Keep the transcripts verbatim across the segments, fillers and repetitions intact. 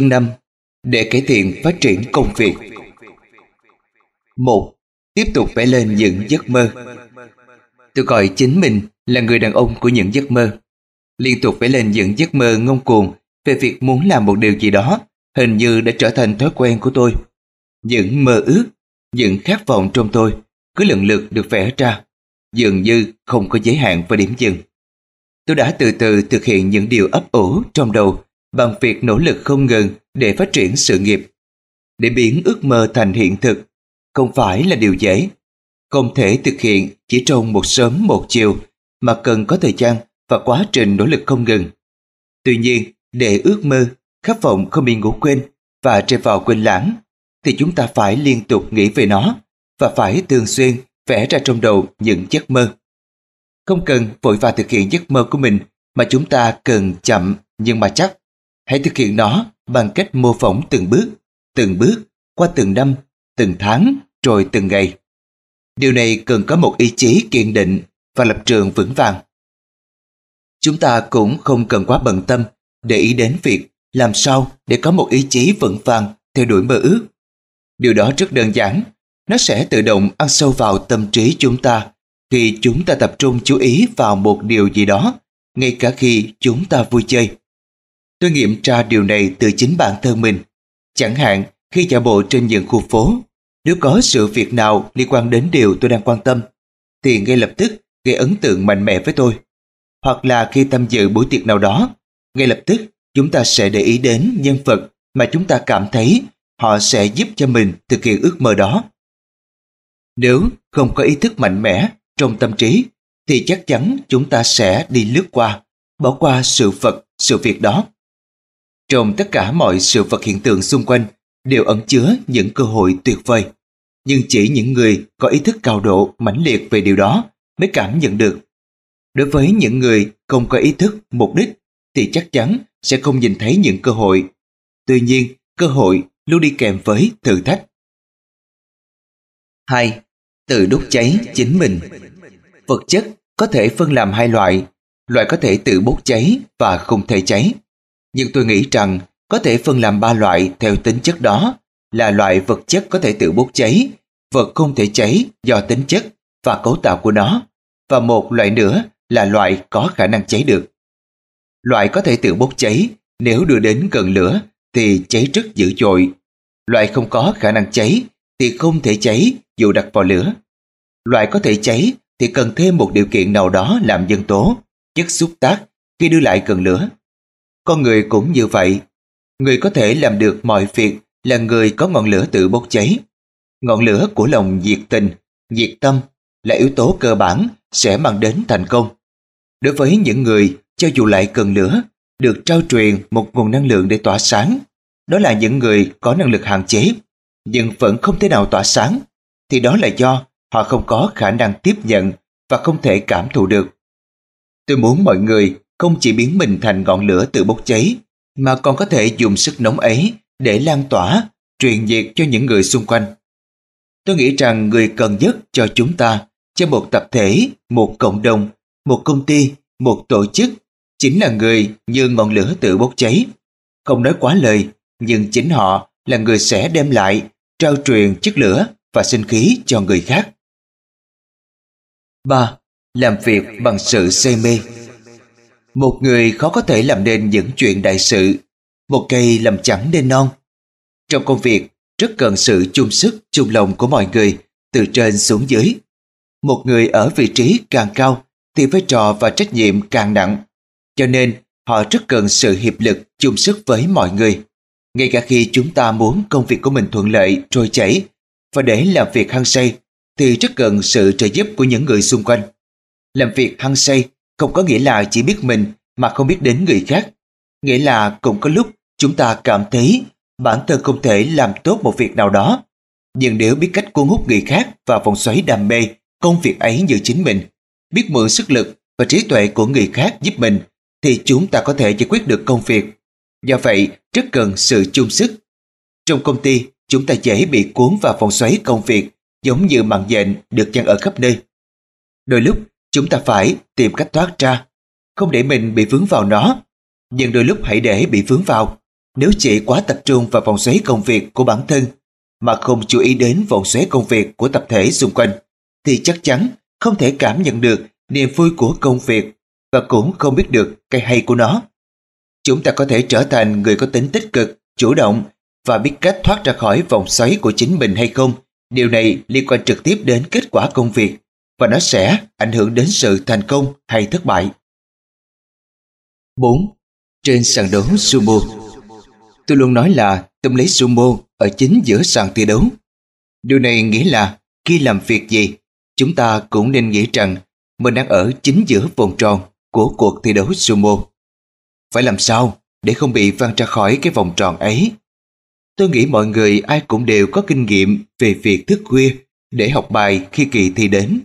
Chương năm. Để cải thiện phát triển công việc. Một. Tiếp tục vẽ lên những giấc mơ. Tôi gọi chính mình là người đàn ông của những giấc mơ. Liên tục vẽ lên những giấc mơ ngông cuồng về việc muốn làm một điều gì đó hình như đã trở thành thói quen của tôi. Những mơ ước, những khát vọng trong tôi cứ lần lượt được vẽ ra, dường như không có giới hạn và điểm dừng. Tôi đã từ từ thực hiện những điều ấp ủ trong đầu bằng việc nỗ lực không ngừng để phát triển sự nghiệp. Để biến ước mơ thành hiện thực không phải là điều dễ, không thể thực hiện chỉ trong một sớm một chiều mà cần có thời gian và quá trình nỗ lực không ngừng. Tuy nhiên, để ước mơ, khát vọng không bị ngủ quên và rơi vào quên lãng, thì chúng ta phải liên tục nghĩ về nó và phải thường xuyên vẽ ra trong đầu những giấc mơ. Không cần vội vã thực hiện giấc mơ của mình, mà chúng ta cần chậm nhưng mà chắc. Hãy thực hiện nó bằng cách mô phỏng từng bước, từng bước, qua từng năm, từng tháng, rồi từng ngày. Điều này cần có một ý chí kiên định và lập trường vững vàng. Chúng ta cũng không cần quá bận tâm để ý đến việc làm sao để có một ý chí vững vàng theo đuổi mơ ước. Điều đó rất đơn giản, nó sẽ tự động ăn sâu vào tâm trí chúng ta khi chúng ta tập trung chú ý vào một điều gì đó, ngay cả khi chúng ta vui chơi. Tôi nghiệm ra điều này từ chính bản thân mình. Chẳng hạn khi dạo bộ trên những khu phố, nếu có sự việc nào liên quan đến điều tôi đang quan tâm, thì ngay lập tức gây ấn tượng mạnh mẽ với tôi. Hoặc là khi tham dự buổi tiệc nào đó, ngay lập tức chúng ta sẽ để ý đến nhân vật mà chúng ta cảm thấy họ sẽ giúp cho mình thực hiện ước mơ đó. Nếu không có ý thức mạnh mẽ trong tâm trí, thì chắc chắn chúng ta sẽ đi lướt qua, bỏ qua sự vật, sự việc đó. Trong tất cả mọi sự vật hiện tượng xung quanh đều ẩn chứa những cơ hội tuyệt vời, nhưng chỉ những người có ý thức cao độ mãnh liệt về điều đó mới cảm nhận được. Đối với những người không có ý thức, mục đích thì chắc chắn sẽ không nhìn thấy những cơ hội. Tuy nhiên, cơ hội luôn đi kèm với thử thách. Hai. Tự đốt cháy chính mình. Vật chất có thể phân làm hai loại, loại có thể tự bốc cháy và không thể cháy. Nhưng tôi nghĩ rằng có thể phân làm ba loại theo tính chất đó, là loại vật chất có thể tự bốc cháy, vật không thể cháy do tính chất và cấu tạo của nó, và một loại nữa là loại có khả năng cháy được. Loại có thể tự bốc cháy, nếu đưa đến gần lửa thì cháy rất dữ dội. Loại không có khả năng cháy thì không thể cháy dù đặt vào lửa. Loại có thể cháy thì cần thêm một điều kiện nào đó làm nhân tố, chất xúc tác khi đưa lại gần lửa. Con người cũng như vậy. Người có thể làm được mọi việc là người có ngọn lửa tự bốc cháy. Ngọn lửa của lòng nhiệt tình, nhiệt tâm là yếu tố cơ bản sẽ mang đến thành công. Đối với những người cho dù lại gần lửa, được trao truyền một nguồn năng lượng để tỏa sáng, đó là những người có năng lực hạn chế, nhưng vẫn không thể nào tỏa sáng, thì đó là do họ không có khả năng tiếp nhận và không thể cảm thụ được. Tôi muốn mọi người không chỉ biến mình thành ngọn lửa tự bốc cháy, mà còn có thể dùng sức nóng ấy để lan tỏa, truyền nhiệt cho những người xung quanh. Tôi nghĩ rằng người cần nhất cho chúng ta, cho một tập thể, một cộng đồng, một công ty, một tổ chức, chính là người như ngọn lửa tự bốc cháy. Không nói quá lời, nhưng chính họ là người sẽ đem lại, trao truyền chất lửa và sinh khí cho người khác. Ba. Làm việc bằng sự say mê. Một người khó có thể làm nên những chuyện đại sự, một cây làm chẳng nên non. Trong công việc, rất cần sự chung sức, chung lòng của mọi người, từ trên xuống dưới. Một người ở vị trí càng cao, thì vai trò và trách nhiệm càng nặng. Cho nên, họ rất cần sự hiệp lực, chung sức với mọi người. Ngay cả khi chúng ta muốn công việc của mình thuận lợi, trôi chảy, và để làm việc hăng say, thì rất cần sự trợ giúp của những người xung quanh. Làm việc hăng say không có nghĩa là chỉ biết mình mà không biết đến người khác. Nghĩa là cũng có lúc chúng ta cảm thấy bản thân không thể làm tốt một việc nào đó. Nhưng nếu biết cách cuốn hút người khác vào vòng xoáy đam mê công việc ấy như chính mình, biết mượn sức lực và trí tuệ của người khác giúp mình, thì chúng ta có thể giải quyết được công việc. Do vậy, rất cần sự chung sức. Trong công ty, chúng ta dễ bị cuốn vào vòng xoáy công việc giống như mạng nhện được giăng ở khắp nơi. Đôi lúc, chúng ta phải tìm cách thoát ra, không để mình bị vướng vào nó. Nhưng đôi lúc hãy để bị vướng vào, Nếu chỉ quá tập trung vào vòng xoáy công việc của bản thân mà không chú ý đến vòng xoáy công việc của tập thể xung quanh, thì chắc chắn không thể cảm nhận được niềm vui của công việc và cũng không biết được cái hay của nó. Chúng ta có thể trở thành người có tính tích cực, chủ động và biết cách thoát ra khỏi vòng xoáy của chính mình hay không. Điều này liên quan trực tiếp đến kết quả công việc và nó sẽ ảnh hưởng đến sự thành công hay thất bại. bốn. Trên sàn đấu sumo. Tôi luôn nói là tâm lý sumo ở chính giữa sàn thi đấu. Điều này nghĩa là khi làm việc gì, chúng ta cũng nên nghĩ rằng mình đang ở chính giữa vòng tròn của cuộc thi đấu sumo. Phải làm sao để không bị văng ra khỏi cái vòng tròn ấy? Tôi nghĩ mọi người ai cũng đều có kinh nghiệm về việc thức khuya để học bài khi kỳ thi đến.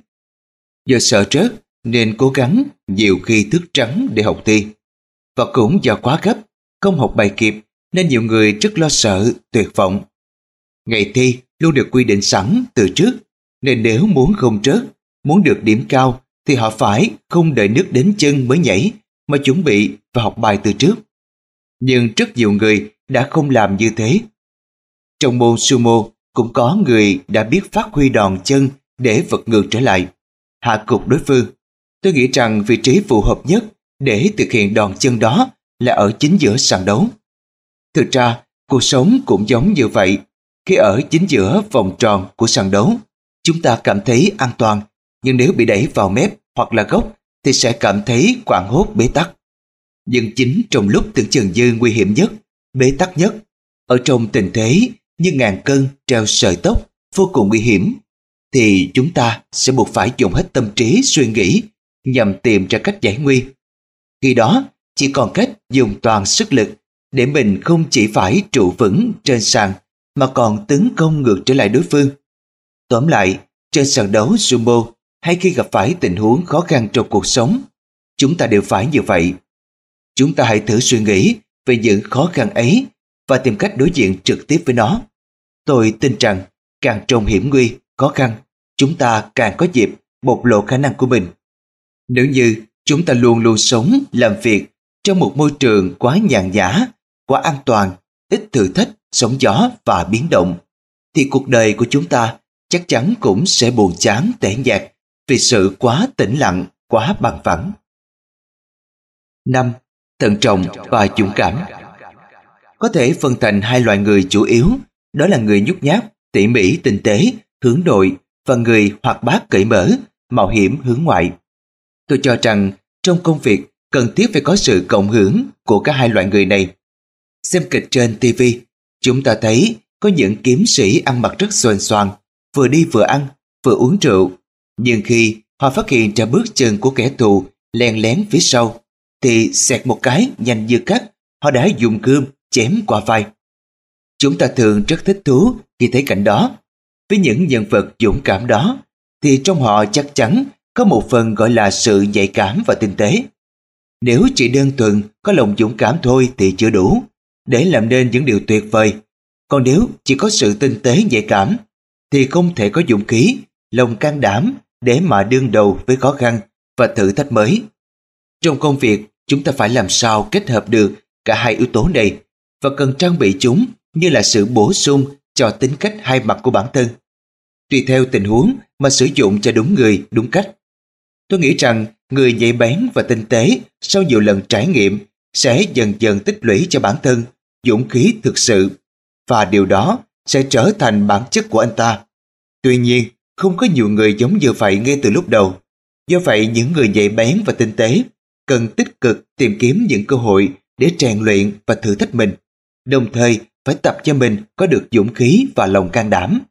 Do sợ rớt nên cố gắng nhiều khi thức trắng để học thi. Và cũng do quá gấp, không học bài kịp nên nhiều người rất lo sợ, tuyệt vọng. Ngày thi luôn được quy định sẵn từ trước, nên nếu muốn không rớt, muốn được điểm cao thì họ phải không đợi nước đến chân mới nhảy mà chuẩn bị và học bài từ trước. Nhưng rất nhiều người đã không làm như thế. Trong môn sumo cũng có người đã biết phát huy đòn chân để vật ngược trở lại, hạ gục đối phương. Tôi nghĩ rằng vị trí phù hợp nhất để thực hiện đòn chân đó là ở chính giữa sàn đấu. Thực ra, cuộc sống cũng giống như vậy. Khi ở chính giữa vòng tròn của sàn đấu, chúng ta cảm thấy an toàn, nhưng nếu bị đẩy vào mép hoặc là góc thì sẽ cảm thấy hoảng hốt, bế tắc. Nhưng chính trong lúc tưởng chừng như nguy hiểm nhất, bế tắc nhất, ở trong tình thế như ngàn cân treo sợi tóc vô cùng nguy hiểm, thì chúng ta sẽ buộc phải dùng hết tâm trí suy nghĩ nhằm tìm ra cách giải nguy. Khi đó chỉ còn cách dùng toàn sức lực để mình không chỉ phải trụ vững trên sàn mà còn tấn công ngược trở lại đối phương. Tóm lại, trên sàn đấu sumo hay khi gặp phải tình huống khó khăn trong cuộc sống, chúng ta đều phải như vậy. Chúng ta hãy thử suy nghĩ về những khó khăn ấy và tìm cách đối diện trực tiếp với nó. Tôi tin rằng càng trong hiểm nguy, khó khăn, chúng ta càng có dịp bộc lộ khả năng của mình. Nếu như chúng ta luôn luôn sống, làm việc trong một môi trường quá nhàn nhã, quá an toàn, ít thử thách, sóng gió và biến động, thì cuộc đời của chúng ta chắc chắn cũng sẽ buồn chán, tẻ nhạt vì sự quá tĩnh lặng, quá bằng phẳng. năm. Thận trọng và dũng cảm. Có thể phân thành hai loại người chủ yếu, đó là người nhút nhát, tỉ mỉ, tinh tế, hướng nội và người hoạt bát, cởi mở, mạo hiểm, hướng ngoại. Tôi cho rằng trong công việc cần thiết phải có sự cộng hưởng của cả hai loại người này. Xem kịch trên ti vi, chúng ta thấy có những kiếm sĩ ăn mặc rất xoành xoàng, vừa đi vừa ăn, vừa uống rượu. Nhưng khi họ phát hiện ra bước chân của kẻ thù len lén phía sau, thì xẹt một cái nhanh như cắt, họ đã dùng gươm chém qua vai. Chúng ta thường rất thích thú khi thấy cảnh đó. Với những nhân vật dũng cảm đó, thì trong họ chắc chắn có một phần gọi là sự nhạy cảm và tinh tế. Nếu chỉ đơn thuần có lòng dũng cảm thôi thì chưa đủ để làm nên những điều tuyệt vời. Còn nếu chỉ có sự tinh tế nhạy cảm thì không thể có dũng khí, lòng can đảm để mà đương đầu với khó khăn và thử thách mới. Trong công việc, chúng ta phải làm sao kết hợp được cả hai yếu tố này và cần trang bị chúng như là sự bổ sung cho tính cách hai mặt của bản thân, tùy theo tình huống mà sử dụng cho đúng người, đúng cách. Tôi nghĩ rằng người nhạy bén và tinh tế sau nhiều lần trải nghiệm sẽ dần dần tích lũy cho bản thân dũng khí thực sự, và điều đó sẽ trở thành bản chất của anh ta. Tuy nhiên, không có nhiều người giống như vậy ngay từ lúc đầu. Do vậy, những người nhạy bén và tinh tế cần tích cực tìm kiếm những cơ hội để rèn luyện và thử thách mình, đồng thời phải tập cho mình có được dũng khí và lòng can đảm.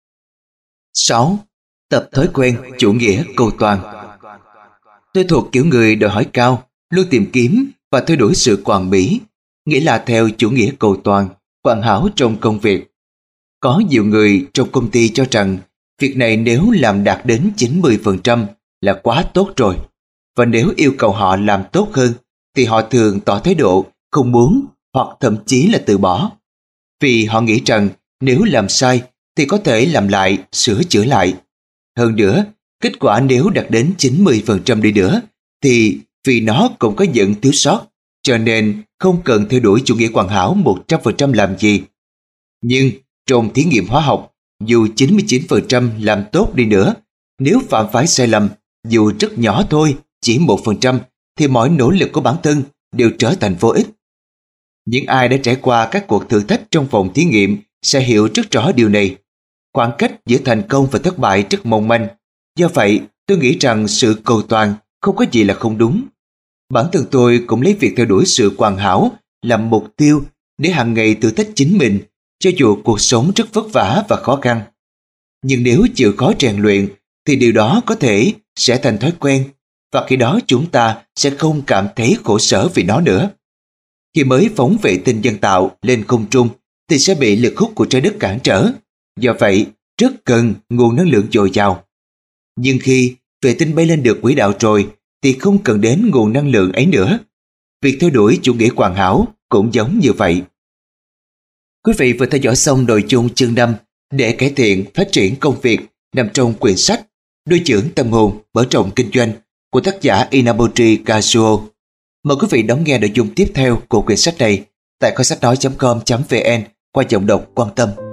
sáu. Tập thói quen chủ nghĩa cầu toàn. Tôi thuộc kiểu người đòi hỏi cao, luôn tìm kiếm và theo đuổi sự hoàn mỹ, nghĩa là theo chủ nghĩa cầu toàn, hoàn hảo trong công việc. Có nhiều người trong công ty cho rằng việc này nếu làm đạt đến chín mươi phần trăm là quá tốt rồi, và nếu yêu cầu họ làm tốt hơn thì họ thường tỏ thái độ không muốn hoặc thậm chí là từ bỏ. Vì họ nghĩ rằng nếu làm sai thì có thể làm lại, sửa chữa lại. Hơn nữa, kết quả nếu đạt đến chín mươi phần trăm đi nữa thì vì nó cũng có những thiếu sót, cho nên không cần theo đuổi chủ nghĩa hoàn hảo một trăm phần trăm làm gì. Nhưng trong thí nghiệm hóa học, dù chín mươi chín phần trăm làm tốt đi nữa, nếu phạm phải sai lầm, dù rất nhỏ thôi, chỉ một phần trăm, thì mọi nỗ lực của bản thân đều trở thành vô ích. Những ai đã trải qua các cuộc thử thách trong phòng thí nghiệm sẽ hiểu rất rõ điều này. Khoảng cách giữa thành công và thất bại rất mong manh. Do vậy, tôi nghĩ rằng sự cầu toàn không có gì là không đúng. Bản thân tôi cũng lấy việc theo đuổi sự hoàn hảo làm mục tiêu để hàng ngày thử thách chính mình, cho dù cuộc sống rất vất vả và khó khăn. Nhưng nếu chịu khó rèn luyện, thì điều đó có thể sẽ thành thói quen, và khi đó chúng ta sẽ không cảm thấy khổ sở vì nó nữa. Khi mới phóng vệ tinh nhân tạo lên không trung, thì sẽ bị lực hút của trái đất cản trở. Do vậy, rất cần nguồn năng lượng dồi dào. Nhưng khi vệ tinh bay lên được quỹ đạo rồi, thì không cần đến nguồn năng lượng ấy nữa. Việc theo đuổi chủ nghĩa hoàn hảo cũng giống như vậy. Quý vị vừa theo dõi xong nội dung chương năm để cải thiện phát triển công việc nằm trong quyển sách Nuôi dưỡng tâm hồn mở rộng kinh doanh của tác giả Inabutri Kazuo. Mời quý vị đón nghe nội dung tiếp theo của quyển sách này tại kho sách nói chấm com chấm vn qua giọng đọc Quan Tâm.